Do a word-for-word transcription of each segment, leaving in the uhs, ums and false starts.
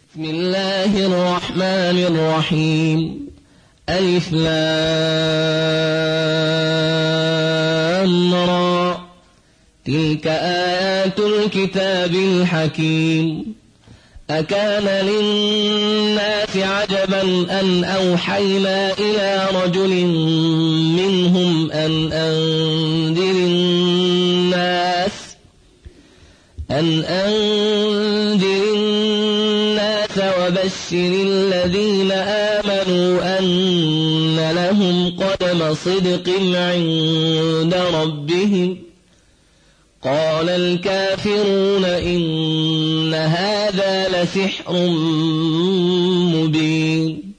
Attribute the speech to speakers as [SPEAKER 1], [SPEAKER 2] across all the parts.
[SPEAKER 1] بسم الله الرحمن الرحيم. ألف لام را. تلك آيات الكتاب الحكيم. أكان للناس عجبا أن أوحينا إلى رجل منهم أن أنذر الناس أن أنذر الناس وبشر الذين آمنوا أن لهم قدم صدق عند ربهم. قال الكافرون إن هذا لسحر مبين.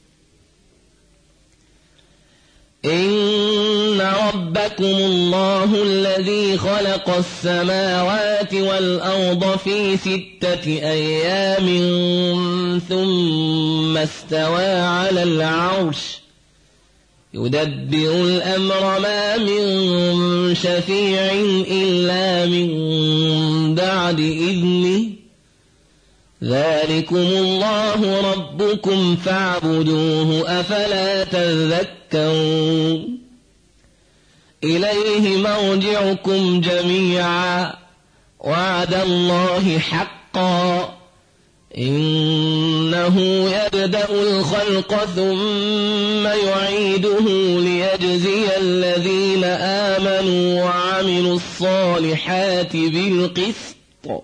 [SPEAKER 1] إن ربكم الله الذي خلق السماوات والأرض في ستة أيام ثم استوى على العرش يدبر الأمر ما من شفيع إلا من بعد إذنه. ذلكم الله ربكم فاعبدوه أفلا تذكرون. إليه مرجعكم جميعا وعد الله حقا. إنه يبدأ الخلق ثم يعيده ليجزي الذين آمنوا وعملوا الصالحات بالقسط،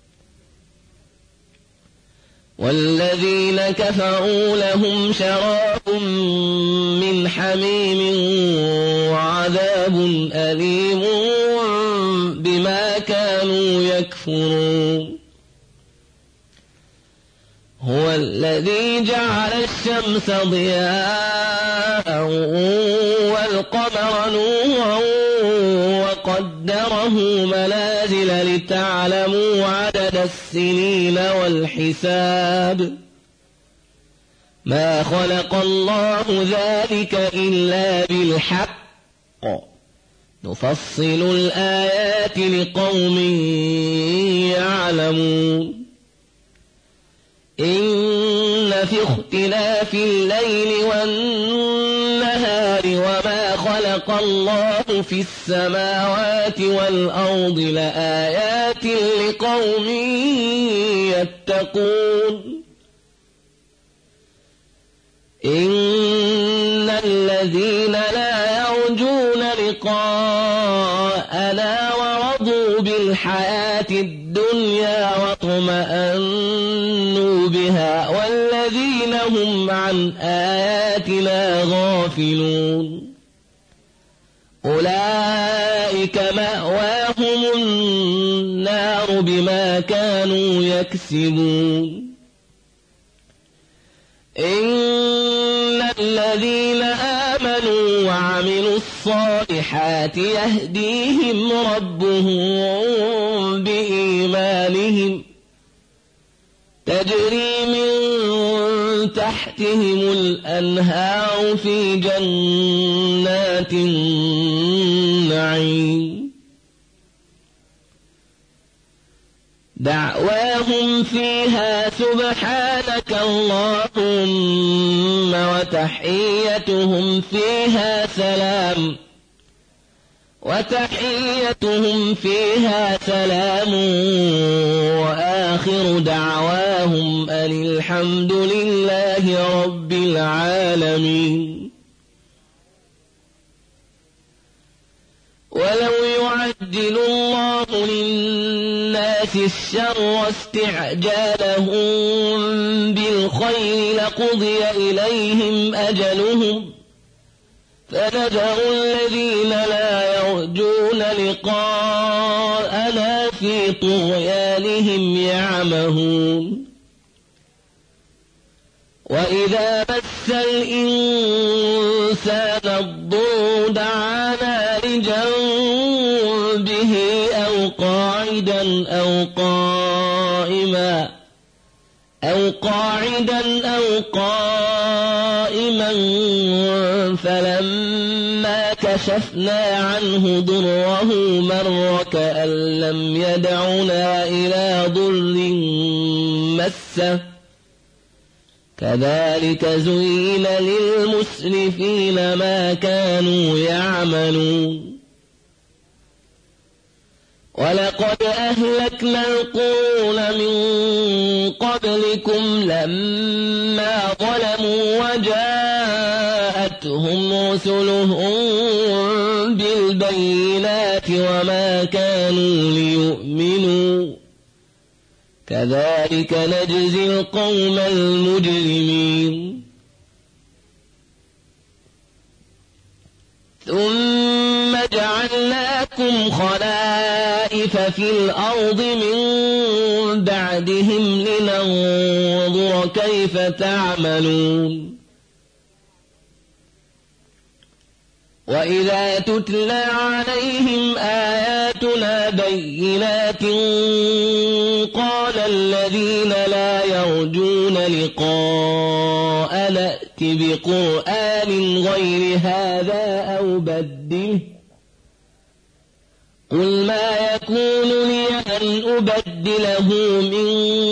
[SPEAKER 1] والذين كفروا لهم شراب من حميم وعذاب أليم بما كانوا يكفرون. هو الذي جعل الشمس ضياء والقمر نورا وقدره منازل لتعلموا عدد السنين والحساب. ما خلق الله ذلك إلا بالحق. نفصل الآيات لقوم يعلمون. إن في اختلاف الليل والنهار وما خلق الله في السماوات والأرض لآيات لقوم يتقون. إن الذين لا يرجون لقاءنا ورضوا بالحياة الدنيا واطمأنوا بها والذين هم عن آياتنا غافلون أولئك مأواهم النار بما كانوا يكسبون. إن الذين آمنوا وعملوا الصالحات يهديهم ربهم بإيمانهم تجري من تحتهم الأنهار في جنات النعيم. دعواهم فيها سبحانك اللهم وتحيتهم فيها سلام وتحيتهم فيها سلام وآخر دعواهم أن الحمد لله رب العالمين. ولو يعجل الله للناس الشر استعجالهم بالخير لقضي إليهم أجلهم فنذر الذين لا يرجون لقاءنا في طغيانهم يعمهون. وإذا مس الإنسان الضر دعانا لجنبه أو قاعدا أو قائما أو قاعدا أو قائما فلما كشفنا عنه ضره مر كأن لم يدعنا إلى ضر مسه كذلك زين للمسرفين ما كانوا يعملون ولقد أهلكنا القرون من قبلكم لما ظلموا وجاءتهم رسلهم بالبينات وما كانوا ليؤمنوا كذلك نجزي القوم المجرمين ثم جعلناكم خلائف في الأرض من بعدهم لننظر كيف تعملون وإذا تتلى عليهم آياتنا بينات قال الذين لا يرجون لقاء نأت بقرآن غير هذا أو بدله قل ما يكون لي أن أبدله من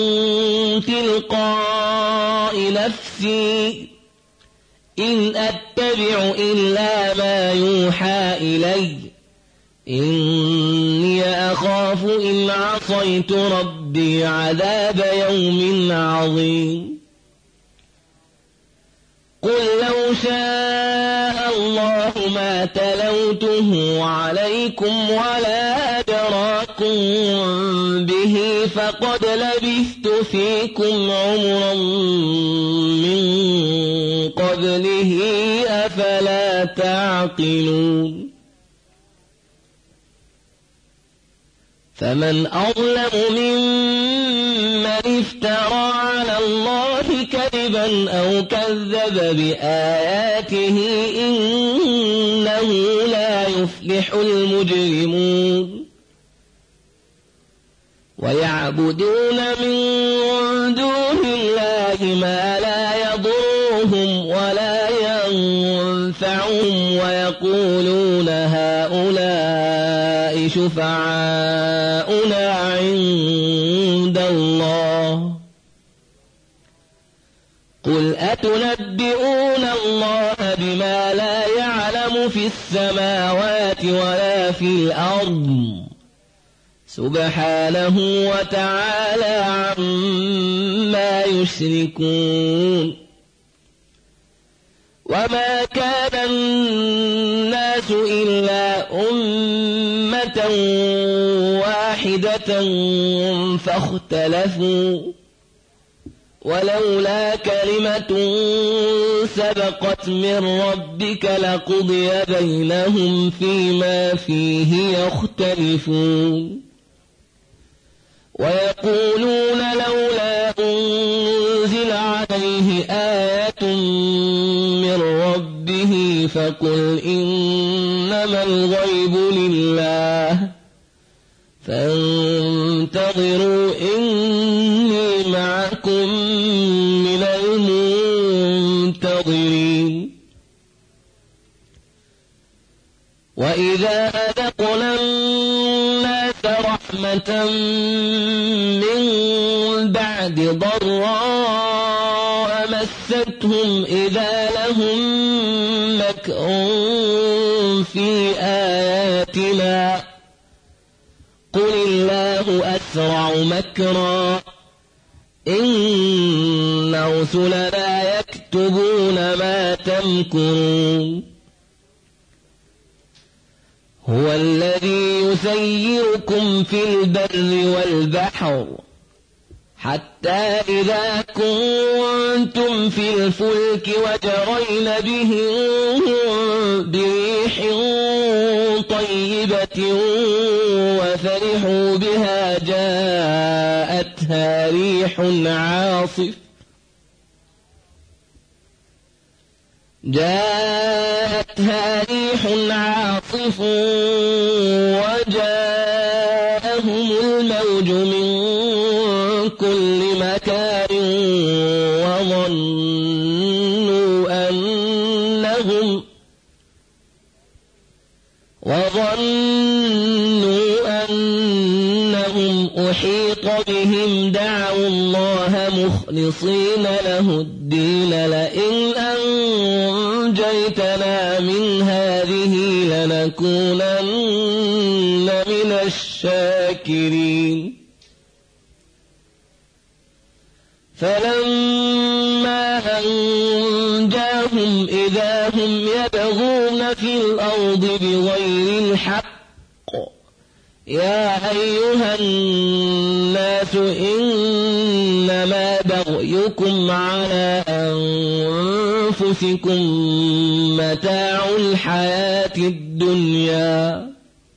[SPEAKER 1] تلقاء نفسي إن أتبع إلا ما يوحى إلي إني أخاف إن عصيت ربي عذاب يوم عظيم قل لو شاء الله ما تلوته عليكم ولا أدراكم به فقد لبثت فيكم عمرا من قبله أفلا تعقلون فمن أظلم ممن افترى على الله كذبا أو كذب بآياته إنه لا يفلح المجرمون ويعبدون من دون الله ما لا يضرهم ولا ينفعهم ويقولون هؤلاء شفعاؤنا عند الله قل أتنبئون الله بما لا يعلم في السماوات ولا في الأرض سبحانه وتعالى عما يشركون وما كان الناس إلا أمة واحدة فاختلفوا ولولا كلمة سبقت من ربك لقضي بينهم فيما فيه يختلفون ويقولون لولا أنزل عليه آية من ربه فقل إنما الغيب لله فانتظروا إني معكم من المنتظرين وإذا أذقنا الناس رحمة من بعد ضراء مستهم إذا لهم مكر في آياتنا قل الله أسرع مكرا إن رسلنا يكتبون ما تمكرون هو الذي يسيركم في البر والبحر حتى إذا كنتم في الفلك وجرين بهم بريح طيبة وفرحوا بها جاءتها ريح عاصف جاءتها ريح عاصف وجاءهم الموج من كل مكان وظنوا أنهم وظنوا أنهم أحيط بهم دعوا الله مخلصين له الدين لئن أنجيتنا من هذه لنكونن من الشاكرين فلما أنجاهم إذا هم يبغون في الأرض بغير الحق يا أيها الناس إنما بغيكم على أنفسكم متاع الحياة الدنيا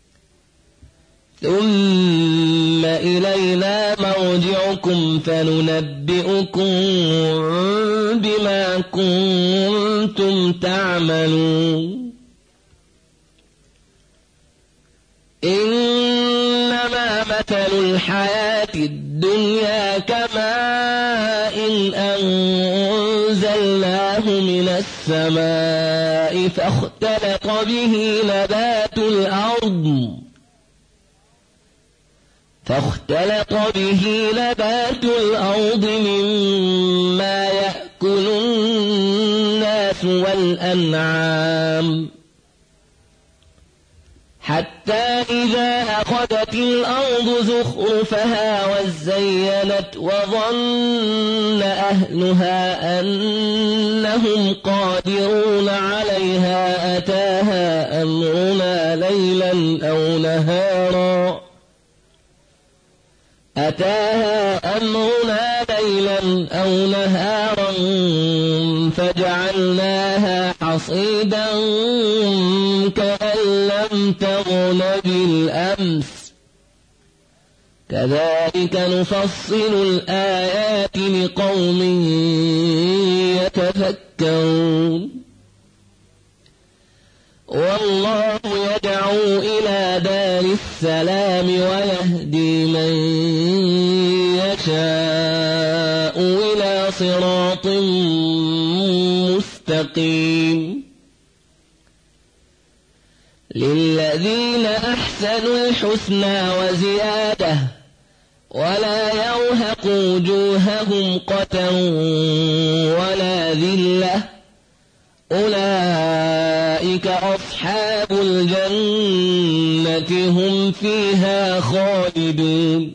[SPEAKER 1] ثم إلينا مرجعكم فننبئكم بما كنتم تعملون إنما مثل الحياة الدنيا كماء إن أنزلناه من السماء فاختلط به نبات الأرض فاختلط به نبات الأرض مما يأكل الناس والأنعام حتى إذا أخذت الأرض زخرفها وزينت وظن أهلها أنهم قادرون عليها أتاها أمرنا ليلا أو نهارا أتاها أمرنا ليلا أو نهارا فجعلناها حصيدا كأن لم تغن بالأمس كذلك نفصل الآيات لقوم يتفكرون والله يدعو إلى دار السلام ويهدي من يشاء إلى صراط مستقيم للذين أحسنوا الحسنى وزيادة ولا يرهق وجوههم قتر ولا ذلة أولئك أصحاب الجنة هم فيها خالدون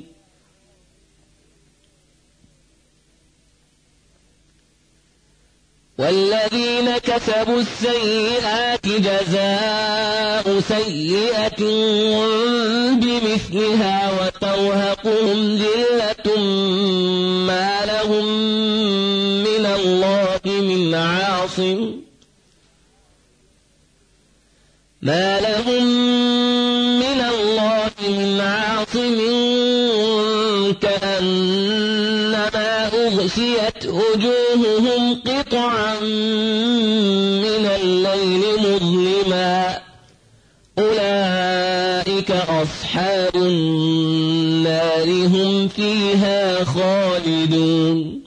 [SPEAKER 1] والذين كسبوا السيئات جزاء سيئة بمثلها وترهقهم ذلة ما لهم من الله من عاصم ما لهم من الله من عاصم كأنما أغشيت وجوههم قطعا من الليل مظلما أولئك أصحاب النار هم فيها خالدون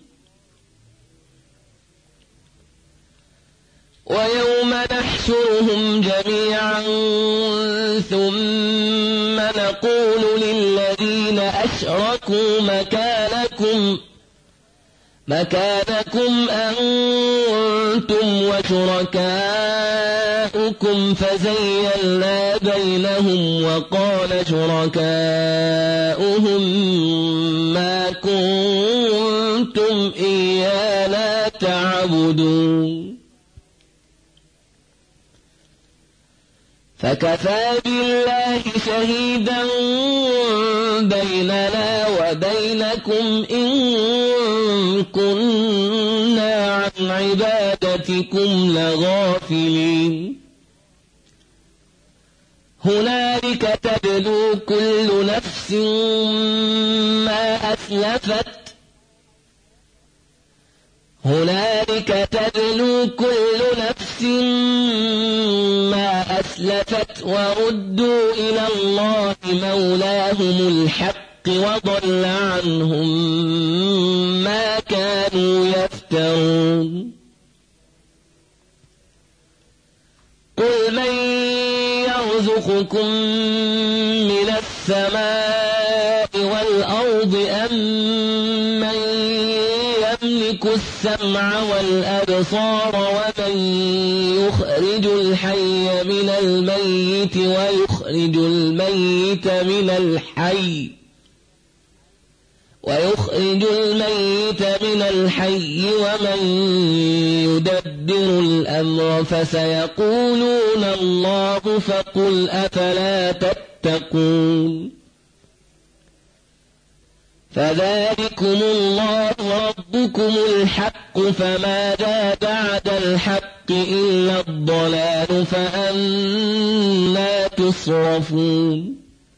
[SPEAKER 1] ويوم نحشرهم جميعا ثم نقول للذين أشركوا مكانكم مكانكم أنتم وشركاؤكم فزيّلنا بينهم وقال شركاؤهم ما كنتم إيانا تعبدون فكفى بالله شهيدا بيننا وبينكم إن كنا عن عبادتكم لغافلين هنالك تبلو كل نفس ما أسلفت هنالك تبلو كل نفس ما أسلفت وردوا إلى الله مولاهم الحق وضل عنهم ما كانوا يفترون قل من يرزقكم من السماء والأرض أم من يملك السمع والأبصار ومن يخرج الحي من الميت ويخرج الميت من الحي ويخرج الميت من الحي ومن يدبر الأمر فسيقولون الله فقل أفلا تتقون فذلكم الله ربكم الحق فماذا بعد الحق إلا الضلال فأنى تصرفون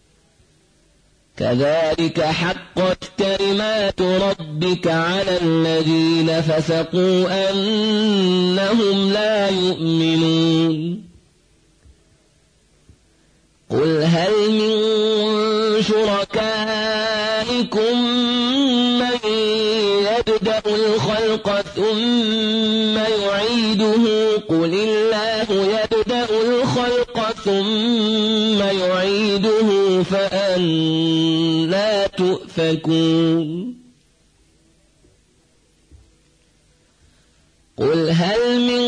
[SPEAKER 1] كذلك حقت كلمات ربك على الذين فسقوا أنهم لا يؤمنون قل هل من شركائكم من يبدأ الخلق ثم يعيده قل الله يبدأ الخلق ثم يعيده فأنى تؤفكون قل هل من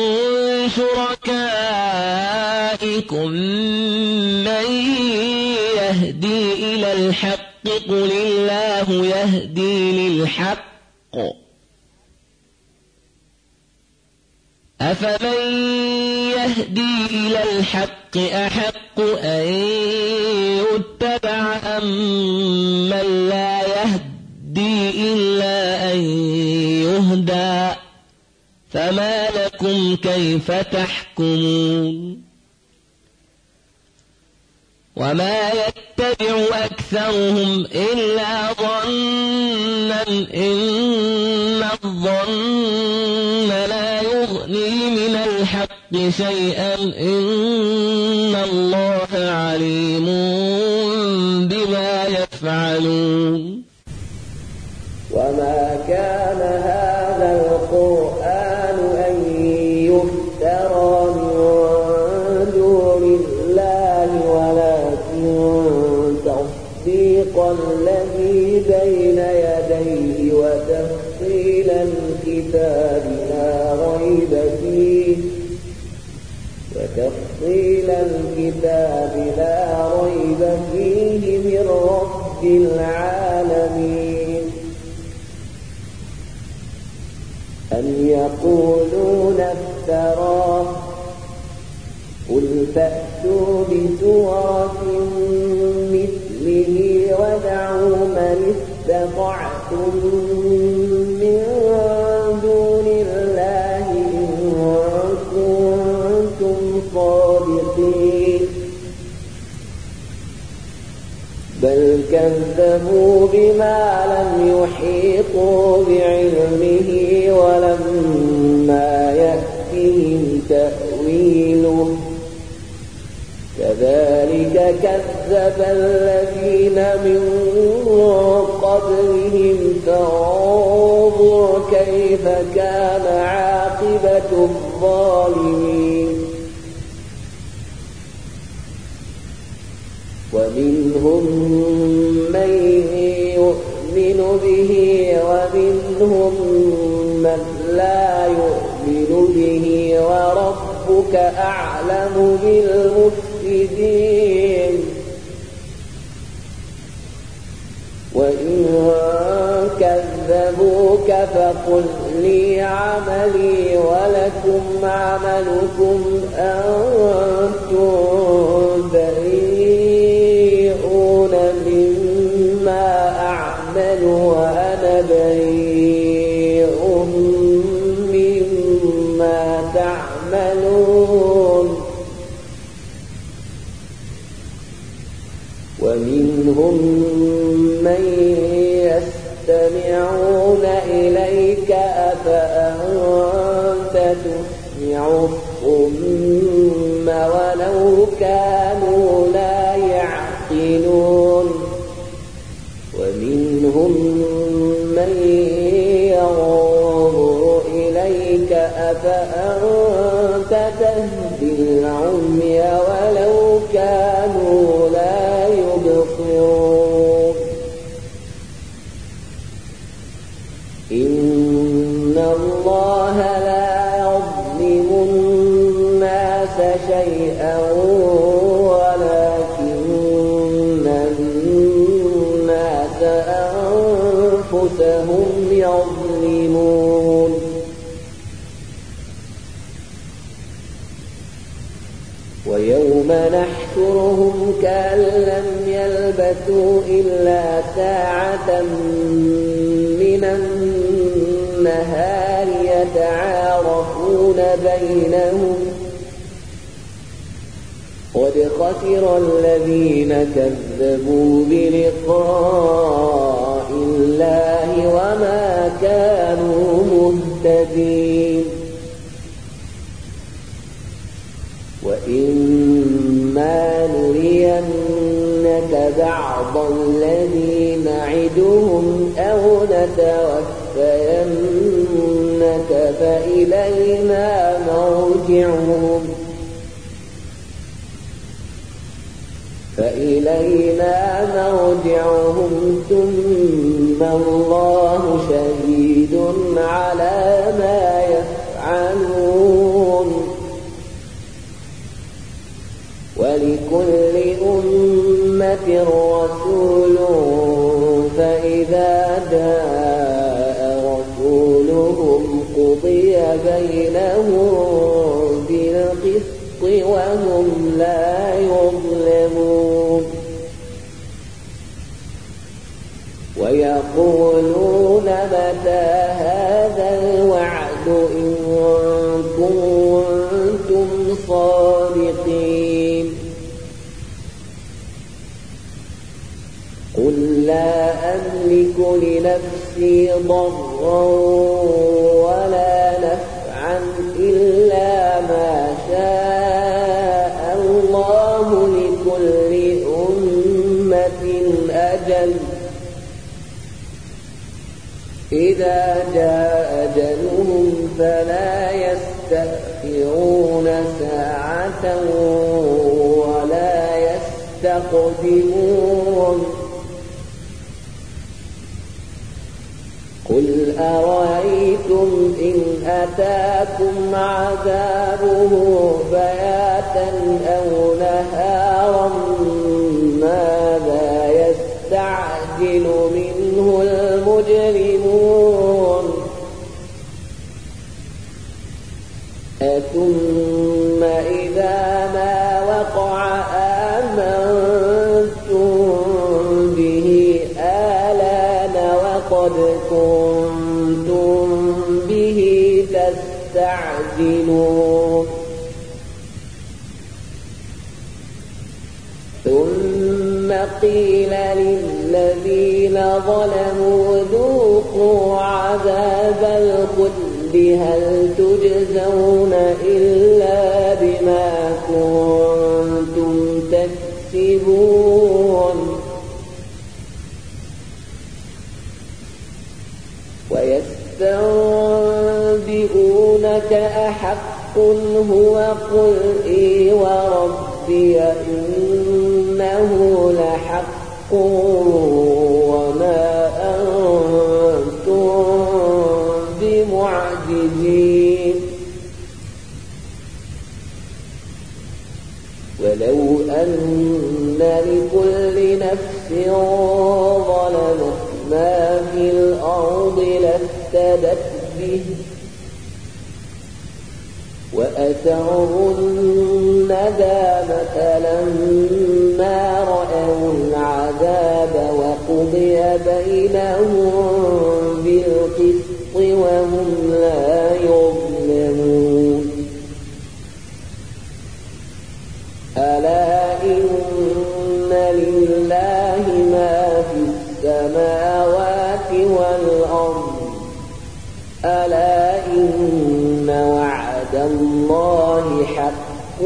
[SPEAKER 1] شركائكم من يهدي إلى الحق قل الله يهدي للحق أفمن يهدي إلى الحق أحق أن يتبع أم من لا يهدي إلا أن يهدى فما لكم كيف تحكمون وما يتبع أكثرهم إلا ظنا إن الظن لا يغني من الحق شيئا إن الله عليم بما يفعلون
[SPEAKER 2] وما كان هذا القرآن أن يفترى من دون الله ولكن تصديق الذي بين يديه وتفصيل الكتاب لا ريب فيه وتفصيل الكتاب لا ريب فيه من رب العالمين أم يقولون افتراه قل فأتوا بسورة مثله وادعوا من استطعتم من دون الله إن كنتم صادقين بل كذبوا بما لم يحيطوا بعلمه ولما يأتهم تأويله كذلك كذب الذين من قبلهم فانظر كيف كان عاقبة الظالمين ومنهم من يؤمن به ومنهم من لا يؤمن به وربك أعلم بالمفسدين وإن كذبوك فقل لي عملي ولكم عملكم أنتم بريئون مما أعمل وأنا بريء مما تعملون ومنهم من يستمعون إليك أفأنت تسمع الصم ولو كانوا لا يعقلون ومنهم من ينظر إليك أفأنت تهدي العمي ولو كانوا لا يبصرون إن الله لا يظلم الناس شيئا ولكن الناس أنفسهم يظلمون ويوم نحشرهم كأن لم يلبثوا إلا ساعة من النهار يتعارفون بينهم قد خسر الذين كذبوا بلقاء الله وما كانوا مهتدين وإما نرينك بعض الذي نعدهم أو نتوفينك فإلينا مرجعهم فإلينا مرجعهم ثم الله شهيد على ما يفعلون ولكل أمة رسول فإذا جاء رسولهم قضي بينهم بالقسط وهم لا يظلمون ويقولون متى هذا الوعد إن كنتم صادقين قل لا أملك لنفسي ضرا ولا نفعا إلا ما شاء الله لكل أمة أجل إذا جاء أجلهم فلا يستأخرون ساعة ولا يستقدمون قل أرأيتم إن أتاكم عذابه بياتا أو نهارا ماذا يستعجل منه المجرمون أثم إذا ما وقع آمنتم به آلان وقد كنتم به تستعجلون ثم قيل للذين ظلموا ذوقوا عذاب الخلد هل تجزون إلا بما كنتم تكسبون ويستنبئونك أحق هو قل إي وربي إنه لحق وما أنتم بمعجزين ولو أن لكل نفس ظلمت ما في الأرض لافتدت به وأسروا الندامة لما رأوا العذاب وقضي بينهم بالقسط وهم لا يظلمون ألا إن لله ما في السماوات والأرض ألا إن وعد الله حق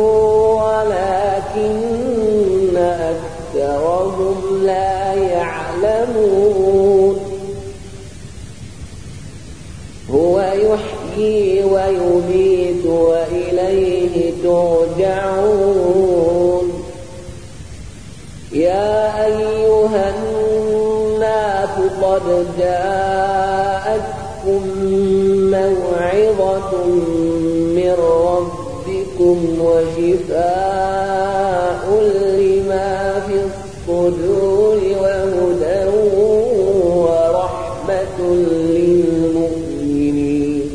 [SPEAKER 2] ولكن أكثرهم لا يعلمون هو يحيي ويميت وإليه ترجعون يا أيها الناس قد جاءتكم موعظة من ربكم وشفاء لما في الصدور وهدى ورحمة للمؤمنين.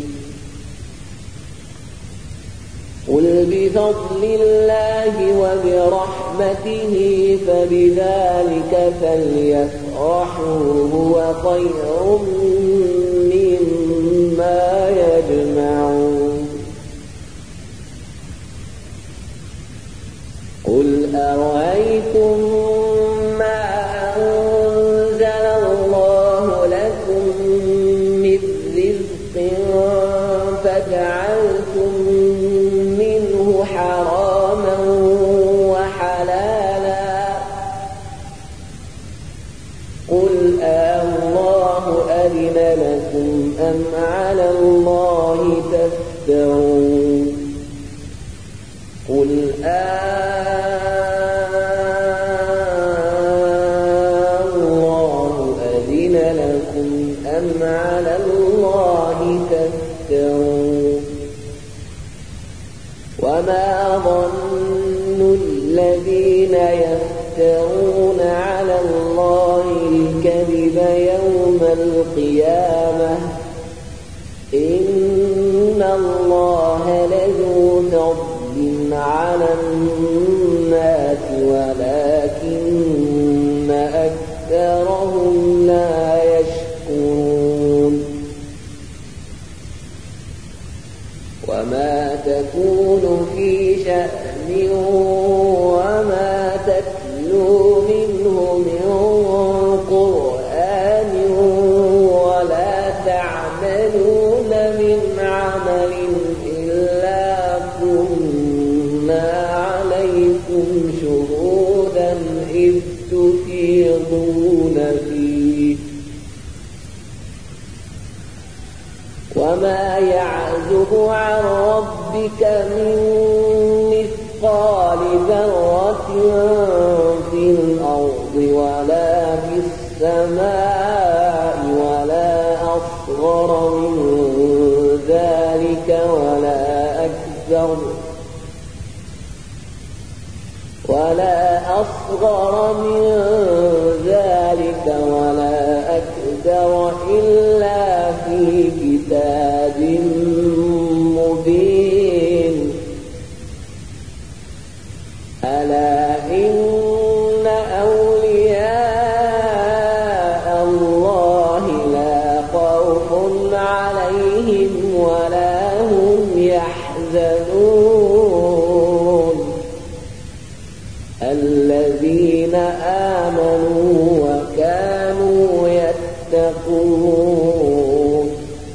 [SPEAKER 2] قل بفضل الله وبرحمته فبذلك فليفرحوا هو خير مما يجمعون. قل أرأيتم ما أنزل الله لكم من رزق فجعلتم منه حراما وحلالا قل الله أذن لكم أم على الله تفترون. قل الله أذن لكم أم على الله تفترون. وما ظن الذين يفترون على الله الكذب يوم القيامة إن الله لذو فضل على الناس ولكن أكثرهم لا يشكرون. وما تكون في شأن وما تتلو منه من قرآن ولا تعملون من عمل إلا كنا عليكم شهودا إذ تفيضون فيه. وما يعزب عن ربك من مثقال ذرة في الأرض ولا في السماء ولا أصغر من ذلك ولا أكبر ولا أصغر من ذلك ولا أكبر إلا في كتاب مبين. ألا إن أولياء الله لا خوف عليهم ولا هم يحزنون الذين آمنوا وكانوا يتقون.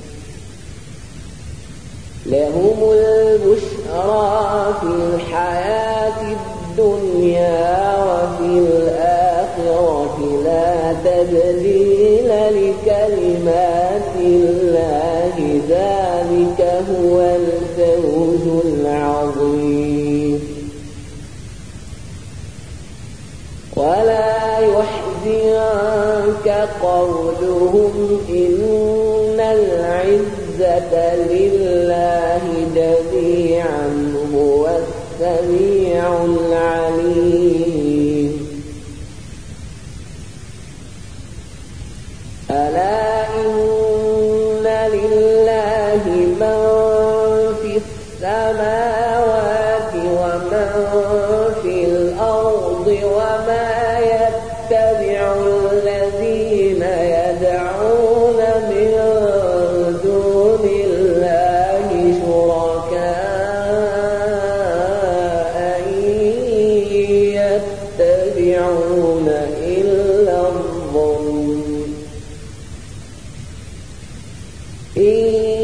[SPEAKER 2] لهم البشرى في الحياة الدنيا وفي الآخرة لا تبديل لكلمات الله ذلك هو الفوز العظيم. ولا يحزنك قولهم إن العزة لله جميعا هو السميع العليم. ألا إن لله من في السماوات ومن في الأرض وما يتبع الذين يدعون من دون الله شركاء إن يتبعون إلا الظن إن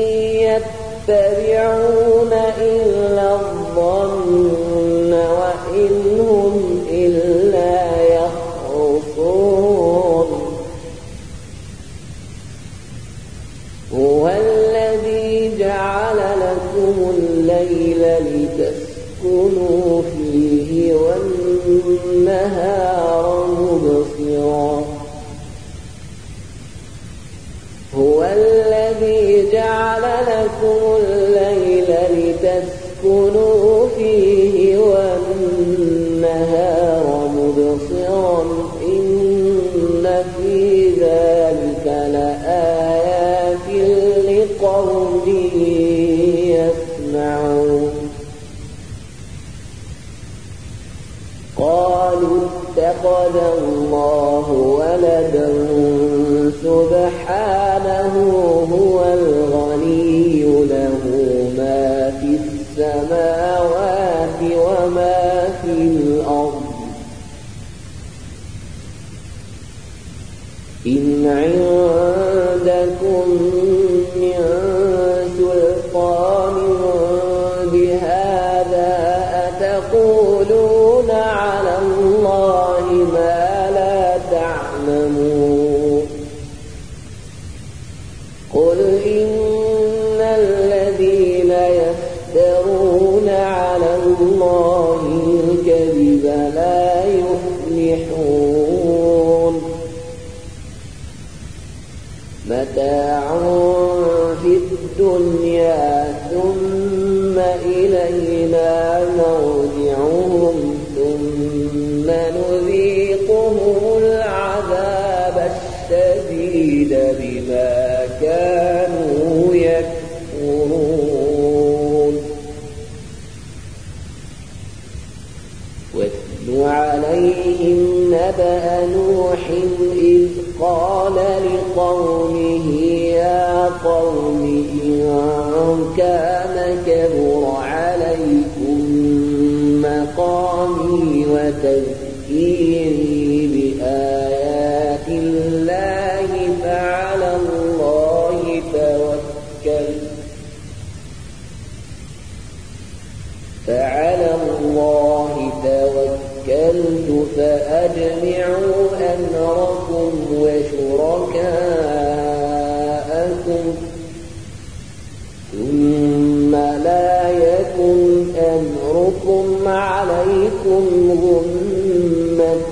[SPEAKER 2] يتبعون إلا الظن وإن هم إلا يخرصون. هو الذي جعل لكم الليل لتسكنوا فيه والنهار مبصرا. هو الذي جعل لكم الليل لتسكنوا فيه والنهار مبصرا إن في ذلك لآيات لقوم يسمعون قالوا اتخذ الله ولدا سبحانه هو الغني له ما في السماوات وما في الأرض إن عندكم من سلطان بهذا أتقولون على الله ما لا تعلمون قل إن الذين يفترون على الله الكذب لا يفلحون متاع في الدنيا ثم إلينا مرجعهم ثم نذيقهم العذاب الشديد بما كانوا يكفرون واتل عليهم نبأ نوح إذ قال لقومه يا قوم إن كان كبر عليكم مقامي وتذكيري بآيات الله فعلى الله توكلت فعلى الله توكلت فأجمعوا أمركم وشركاءكم ثم لا يكن أمركم عليكم غمة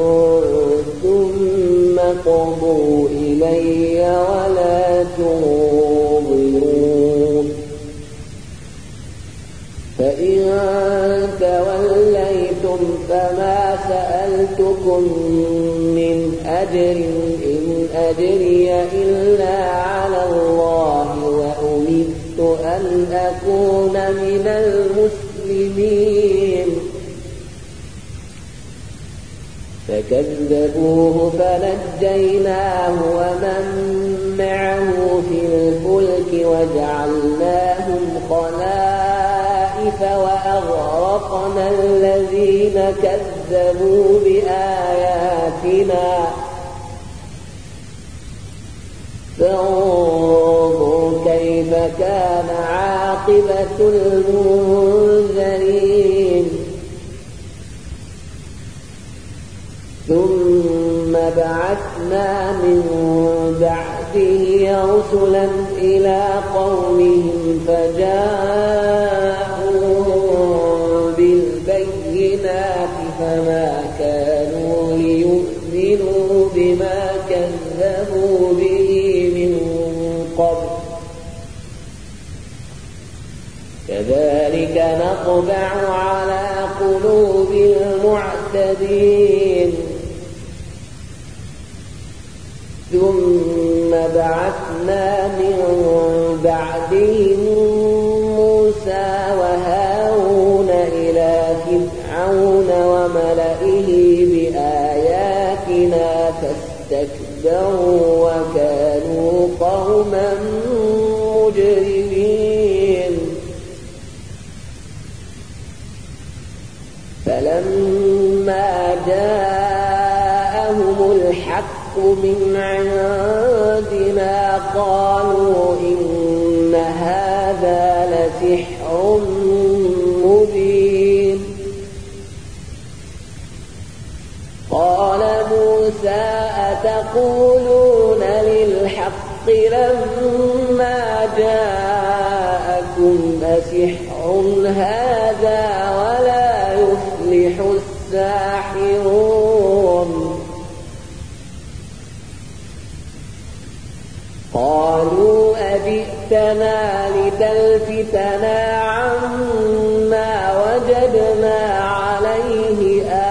[SPEAKER 2] ثم قضوا إلي ولا تنظرون فإن توليتم فما سألتكم من أجر إن أجري إلا على الله وأمرت أن أكون من المسلمين فكذبوه فنجيناه ومن معه في الفلك وجعلناهم خلائف وأغرقنا الذين كذبوا بآياتنا فانظر كيف كان عاقبة المنذرين ثم بعثنا من بعده رسلا إلى قومهم فجاءوا بالبينات فما كانوا ليؤمنوا بما كذبوا به من قبل كذلك نطبع على قلوب المعتدين ثم بعثنا من بعدهم موسى وهارون إلى فرعون وملئه بآياتنا فاستكبروا وكانوا قوما مجرمين فلما جاءهم الحق من عندنا قالوا إن هذا لسحر مبين قال موسى أتقولون للحق لما جاءكم أسحر هذا ولا يفلح الساحرون قالوا أجئتنا لتلفتنا عما وجدنا عليه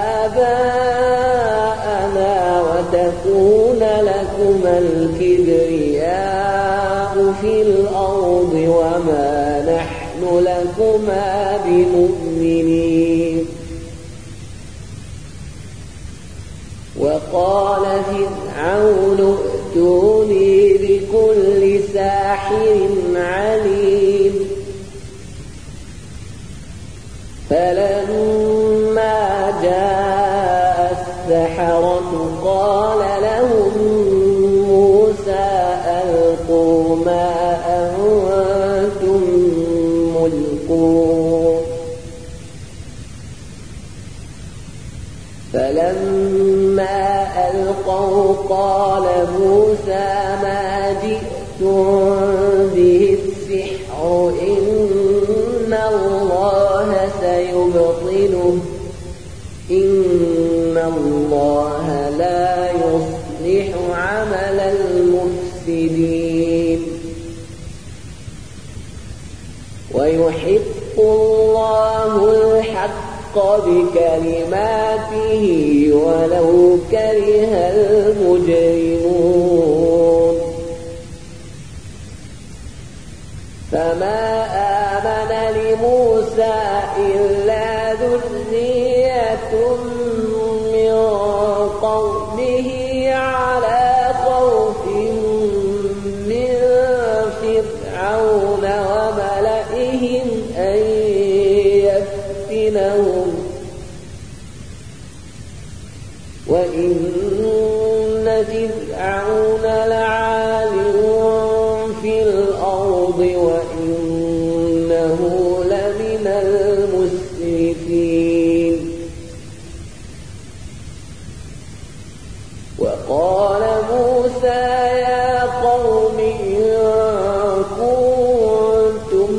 [SPEAKER 2] آباءنا وتكون لكما الكبرياء في الأرض وما نحن لكما بمؤمنين. وقال فرعون ائتوني بكل ساحر عليم. فلما جاء السحرة قال لهم موسى ألقوا ما أنتم ملقون. فلما ألقوا قال موسى ما جئتم به السحر إن الله سيبطله إن الله لا يصلح عمل المفسدين. ويحق الله الحق بكلماته ولو كره المجرمون. فما آمن لموسى إلا ذرية من قومه على خوف من فرعون وملئهم أن يفتنهم وإن فرعون لعال في الأرض وإنه لمن المسرفين. وقال موسى يا قوم إن كنتم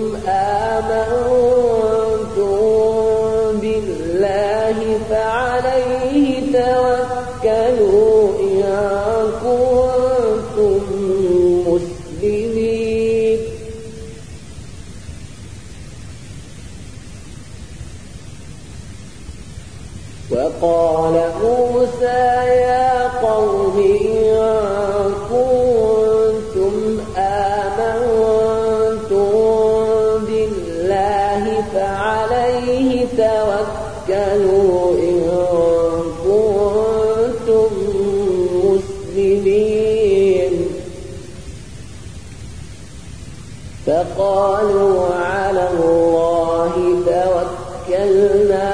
[SPEAKER 2] آمنتم بالله فعليه توكلوا إن كنتم مسلمين. وقال موسى يا قوم إن كنتم آمنتم بالله فعليه توكلوا إن كنتم مسلمين. فقالوا على الله توكلنا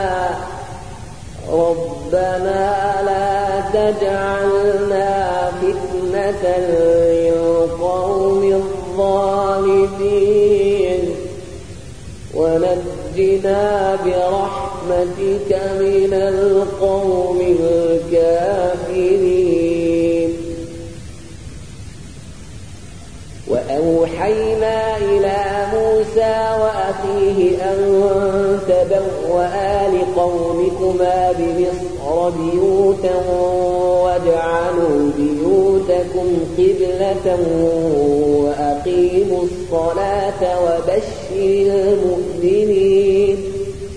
[SPEAKER 2] ربنا لا تجعلنا فتنة للقوم الظالمين ونجنا برحمتك من القوم الكافرين. وأوحينا إلى موسى وأخيه أن تبوأ لقومكما بمصر بيوتا واجعلوا بيوتكم قبلة وأقيموا الصلاة وبشر المؤمنين.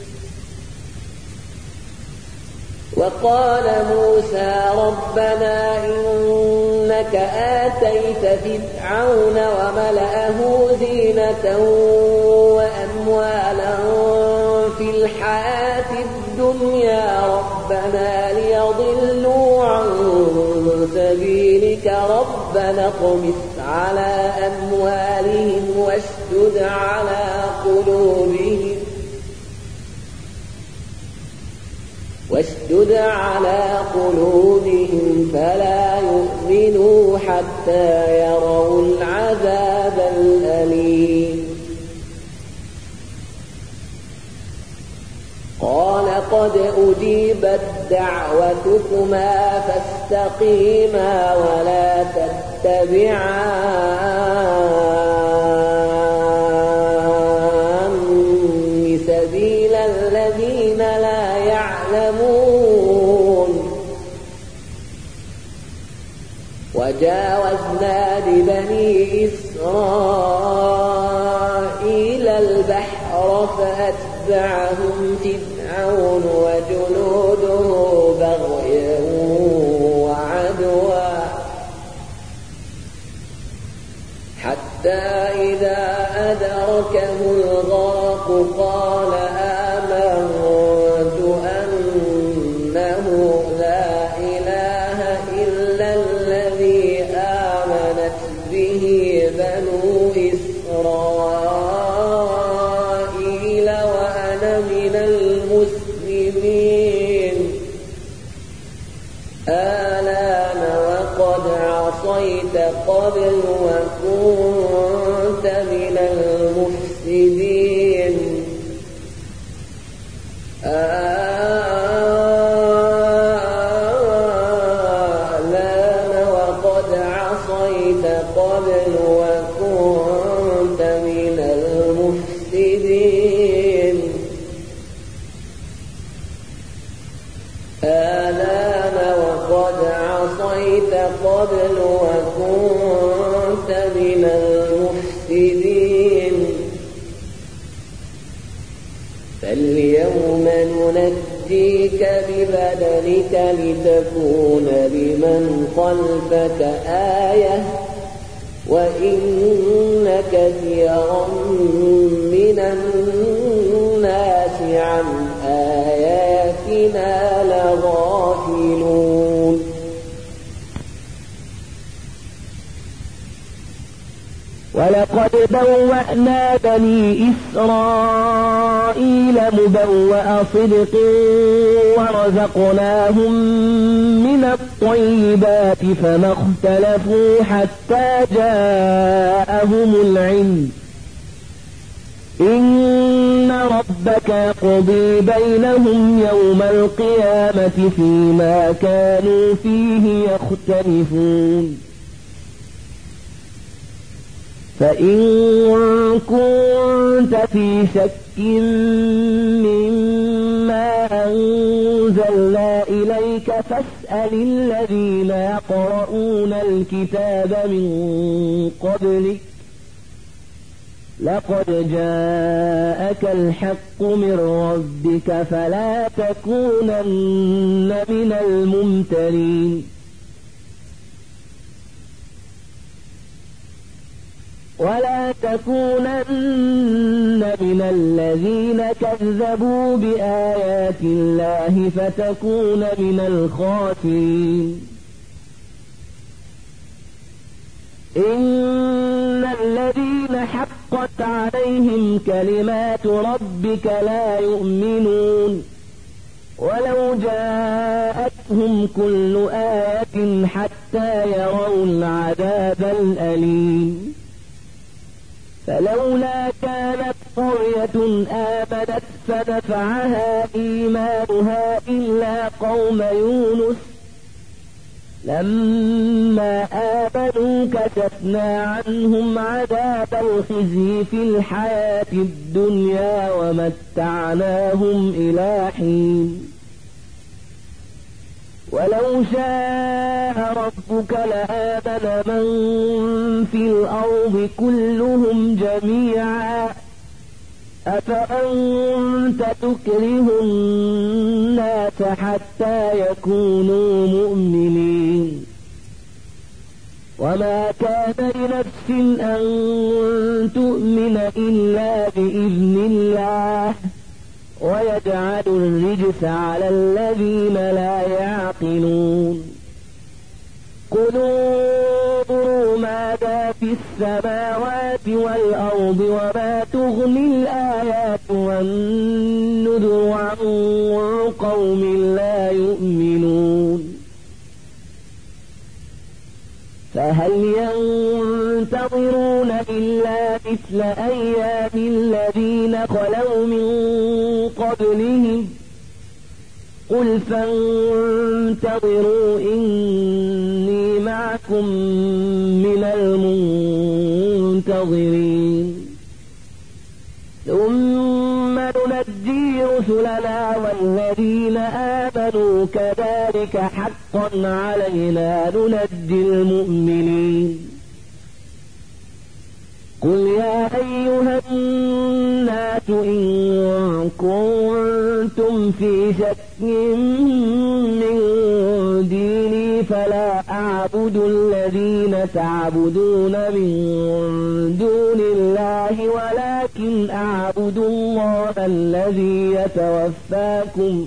[SPEAKER 2] وقال موسى ربنا إنك آتيت فرعون وملأه زينة وأموالا في الحياة الدنيا ربنا ليضلوا عن سبيلك ربنا اطمس على أموالهم واشدد على قلوبهم واشدد على قلوبهم فلا يؤمنوا حتى يروا العذاب الأليم. قال قد أجيبت دعوتكما فاستقيما ولا تتبعان سبيل الذين لا يعلمون. وجاوزنا ببني إسرائيل البحر فأتبعهم فرعون وجنوده بغيا وعدوا حتى إذا أدركه الغرق قال آمنت أنه لا إله إلا الذي آمنت به بنو إسرائيل وأنا من المسلمين آلان وقد عصيت قبل وكنت من المفسدين آلان وقد عصيت قبل وكنت من المفسدين آلان وقد عصيت قبل وكنت من المفسدين فاليوم ننجيك ببدنك لتكون لمن خلفك آية وإن كثيرا من الناس عن آياتنا لغافلون
[SPEAKER 1] ولقد بوأنا بني إسرائيل مبوأ صدق ورزقناهم من الطيبات فما اختلفوا حتى جاءهم العلم إن ربك يقضي بينهم يوم القيامة فيما كانوا فيه يختلفون فإن كنت في شك مما أنزلنا إليك فاسأل الذين يقرؤون الكتاب من قبلك لقد جاءك الحق من ربك فلا تكونن من الممترين ولا تكونن من الذين كذبوا بآيات الله فتكون من الخاسرين إن الذين حقت عليهم كلمات ربك لا يؤمنون ولو جاءتهم كل آية حتى يروا العذاب الأليم فلولا كانت قرية آمنت فنفعها إيمانها إلا قوم يونس لما آمنوا كشفنا عنهم عذاب الخزي في الحياة الدنيا ومتعناهم إلى حين ولو شاء ربك لآمن من في الأرض كلهم جميعا أفأنت تكره الناس حتى يكونوا مؤمنين وما كان لنفس أن تؤمن إلا بإذن الله ويجعل الرجس على الذين لا يعقلون قلوا ماذا في السماوات والأرض وما تغني الآيات والنذر عن قوم لا يؤمنون فهل ينتظرون إلا مثل أيام الذين خلوا من قبلهم قل فانتظروا إني معكم من المنتظرين ثم ننجي رسلنا والذين آمنوا كذلك حقا علينا ننجي المؤمنين قل يا أيها الناس إن كنتم في شك من ديني فلا أعبد الذين تعبدون من دون الله ولكن أعبد الله الذي يتوفاكم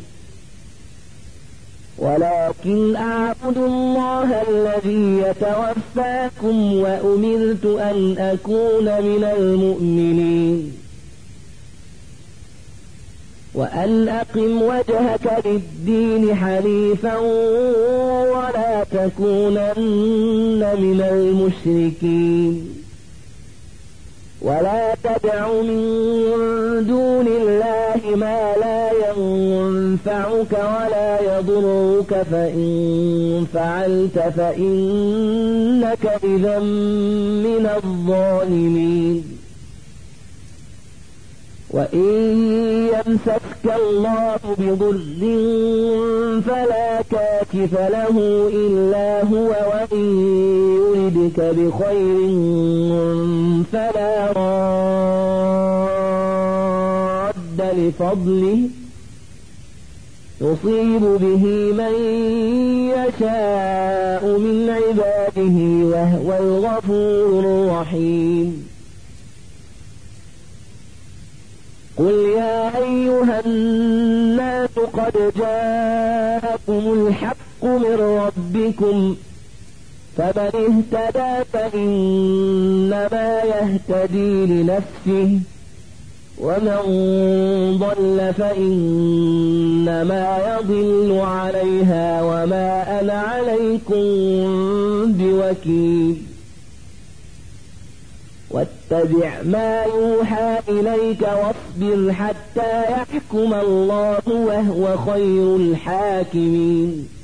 [SPEAKER 1] ولكن أعبد الله الذي يتوفاكم وأمرت أن أكون من المؤمنين وأن أقم وجهك للدين حنيفا ولا تكونن من المشركين ولا تدع من دون الله ما لا ينفعك ولا يضرك فإن فعلت فإنك إذا من الظالمين وإن يمسسك الله بضر فلا كاشف له إلا هو وإن يردك بخير فلا راد لفضله يصيب به من يشاء من عباده وهو الغفور الرحيم قل يا أيها الناس قد جاءكم الحق من ربكم فمن اهتدى فإنما يهتدي لنفسه ومن ضل فإنما يضل عليها وما أنا عليكم بوكيل واتبع ما يوحى إليك واصبر حتى يحكم الله وهو خير الحاكمين